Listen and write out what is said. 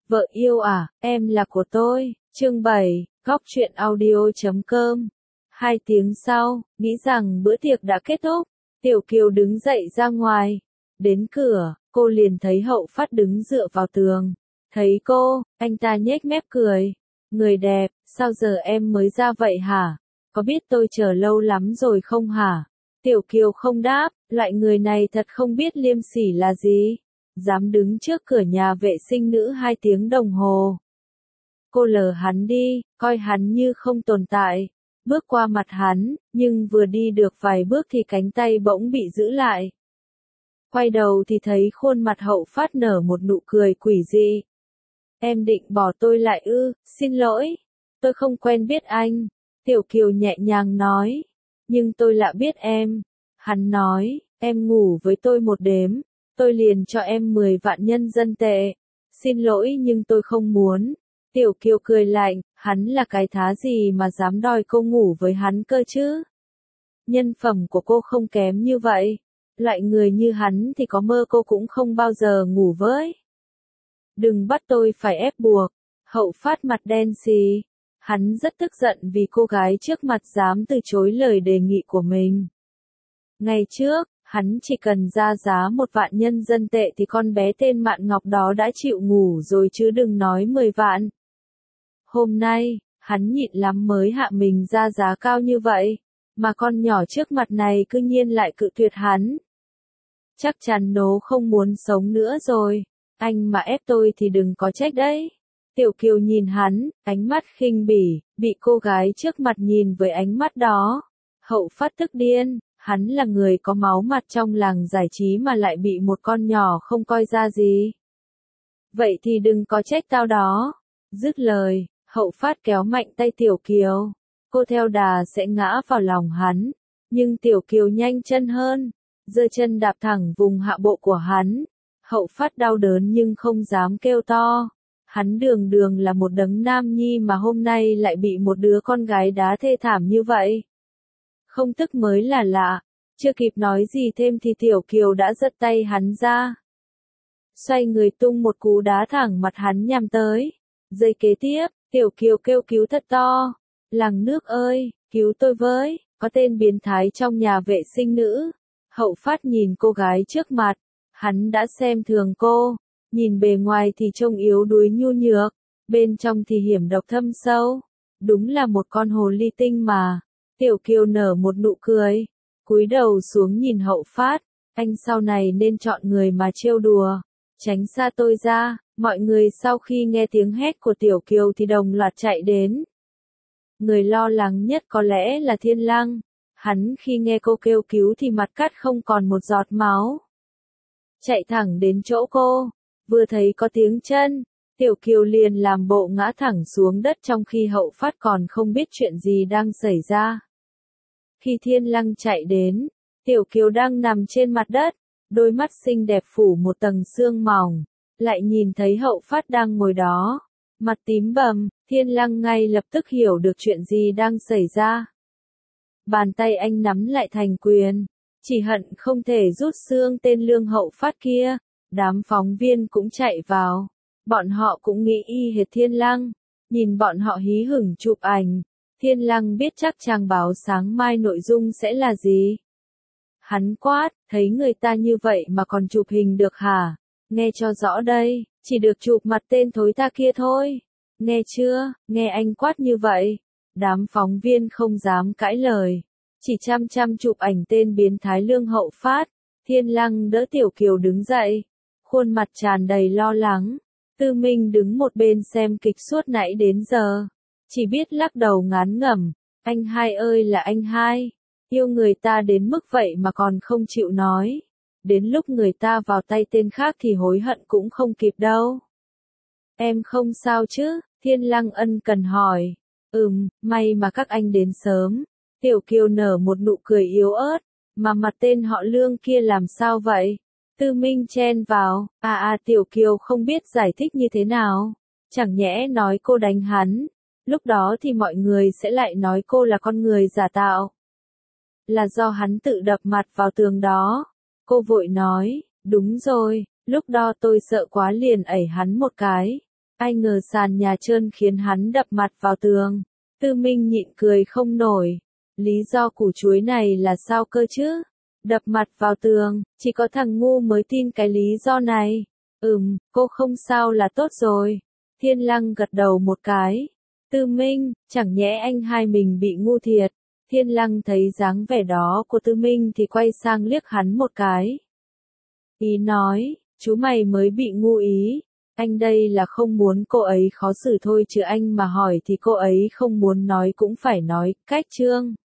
Vợ yêu à, em là của tôi. Chương 7, góc truyện audio.com. 2 tiếng sau, nghĩ rằng bữa tiệc đã kết thúc, Tiểu Kiều đứng dậy ra ngoài. Đến cửa, cô liền thấy Hậu Phát đứng dựa vào tường. Thấy cô, anh ta nhếch mép cười. Người đẹp, sao giờ em mới ra vậy hả? Có biết tôi chờ lâu lắm rồi không hả? Tiểu Kiều không đáp, loại người này thật không biết liêm sỉ là gì. Dám đứng trước cửa nhà vệ sinh nữ 2 tiếng đồng hồ. Cô lờ hắn đi, coi hắn như không tồn tại. Bước qua mặt hắn, nhưng vừa đi được vài bước thì cánh tay bỗng bị giữ lại. Quay đầu thì thấy khuôn mặt Hậu Phát nở một nụ cười quỷ dị. Em định bỏ tôi lại ư? Xin lỗi, tôi không quen biết anh. Tiểu Kiều nhẹ nhàng nói. Nhưng tôi lạ biết em. Hắn nói, em ngủ với tôi một đêm, tôi liền cho em 10 vạn nhân dân tệ. Xin lỗi nhưng tôi không muốn. Tiểu Kiều cười lạnh, hắn là cái thá gì mà dám đòi cô ngủ với hắn cơ chứ? Nhân phẩm của cô không kém như vậy. Loại người như hắn thì có mơ cô cũng không bao giờ ngủ với. Đừng bắt tôi phải ép buộc. Hậu Phát mặt đen xì. Hắn rất tức giận vì cô gái trước mặt dám từ chối lời đề nghị của mình. Ngày trước, hắn chỉ cần ra giá 1 vạn nhân dân tệ thì con bé tên Mạn Ngọc đó đã chịu ngủ rồi chứ đừng nói 10 vạn. Hôm nay, hắn nhịn lắm mới hạ mình ra giá cao như vậy, mà con nhỏ trước mặt này cư nhiên lại cự tuyệt hắn. Chắc chắn nó không muốn sống nữa rồi, anh mà ép tôi thì đừng có trách đấy. Tiểu Kiều nhìn hắn, ánh mắt khinh bỉ, bị cô gái trước mặt nhìn với ánh mắt đó. Hậu Phát tức điên, hắn là người có máu mặt trong làng giải trí mà lại bị một con nhỏ không coi ra gì. Vậy thì đừng có trách tao đó. Dứt lời, Hậu Phát kéo mạnh tay Tiểu Kiều. Cô theo đà sẽ ngã vào lòng hắn. Nhưng Tiểu Kiều nhanh chân hơn. Giơ chân đạp thẳng vùng hạ bộ của hắn. Hậu Phát đau đớn nhưng không dám kêu to. Hắn đường đường là một đấng nam nhi mà hôm nay lại bị một đứa con gái đá thê thảm như vậy. Không tức mới là lạ. Chưa kịp nói gì thêm thì Tiểu Kiều đã giật tay hắn ra. Xoay người tung một cú đá thẳng mặt hắn nhằm tới. Giây kế tiếp, Tiểu Kiều kêu cứu thật to. Làng nước ơi, cứu tôi với, có tên biến thái trong nhà vệ sinh nữ. Hậu Phát nhìn cô gái trước mặt. Hắn đã xem thường cô. Nhìn bề ngoài thì trông yếu đuối nhu nhược. Bên trong thì hiểm độc thâm sâu. Đúng là một con hồ ly tinh mà. Tiểu Kiều nở một nụ cười. Cúi đầu xuống nhìn Hậu Phát. Anh sau này nên chọn người mà trêu đùa. Tránh xa tôi ra. Mọi người sau khi nghe tiếng hét của Tiểu Kiều thì đồng loạt chạy đến. Người lo lắng nhất có lẽ là Thiên Lăng. Hắn khi nghe cô kêu cứu thì mặt cắt không còn một giọt máu. Chạy thẳng đến chỗ cô. Vừa thấy có tiếng chân, Tiểu Kiều liền làm bộ ngã thẳng xuống đất trong khi Hậu Phát còn không biết chuyện gì đang xảy ra. Khi Thiên Lăng chạy đến, Tiểu Kiều đang nằm trên mặt đất, đôi mắt xinh đẹp phủ một tầng sương mỏng, lại nhìn thấy Hậu Phát đang ngồi đó, mặt tím bầm, Thiên Lăng ngay lập tức hiểu được chuyện gì đang xảy ra. Bàn tay anh nắm lại thành quyền, chỉ hận không thể rút xương tên Lương Hậu Phát kia. Đám phóng viên cũng chạy vào, bọn họ cũng nghĩ y hệt Thiên Lăng, nhìn bọn họ hí hửng chụp ảnh. Thiên Lăng biết chắc trang báo sáng mai nội dung sẽ là gì. Hắn quát, thấy người ta như vậy mà còn chụp hình được hả? Nghe cho rõ đây, chỉ được chụp mặt tên thối tha kia thôi. Nghe chưa, nghe anh quát như vậy. Đám phóng viên không dám cãi lời, chỉ chăm chăm chụp ảnh tên biến thái Lương Hậu Phát. Thiên Lăng đỡ Tiểu Kiều đứng dậy, khuôn mặt tràn đầy lo lắng. Tư Minh đứng một bên xem kịch suốt nãy đến giờ, chỉ biết lắc đầu ngán ngẩm. Anh hai ơi là anh hai, yêu người ta đến mức vậy mà còn không chịu nói. Đến lúc người ta vào tay tên khác thì hối hận cũng không kịp đâu. Em không sao chứ? Thiên Lăng ân cần hỏi. May mà các anh đến sớm. Tiểu Kiều nở một nụ cười yếu ớt. Mà mặt tên họ Lương kia làm sao vậy? Tư Minh chen vào. Tiểu Kiều không biết giải thích như thế nào. Chẳng nhẽ nói cô đánh hắn. Lúc đó thì mọi người sẽ lại nói cô là con người giả tạo. Là do hắn tự đập mặt vào tường đó. Cô vội nói, đúng rồi, lúc đó tôi sợ quá liền ẩy hắn một cái. Ai ngờ sàn nhà trơn khiến hắn đập mặt vào tường. Tư Minh nhịn cười không nổi. Lý do củ chuối này là sao cơ chứ? Đập mặt vào tường, chỉ có thằng ngu mới tin cái lý do này. Cô không sao là tốt rồi. Thiên Lăng gật đầu một cái. Tư Minh, chẳng nhẽ anh hai mình bị ngu thiệt. Thiên Lăng thấy dáng vẻ đó của Tư Minh thì quay sang liếc hắn một cái. Ý nói, chú mày mới bị ngu ý. Anh đây là không muốn cô ấy khó xử thôi chứ anh mà hỏi thì cô ấy không muốn nói cũng phải nói, cách Trương.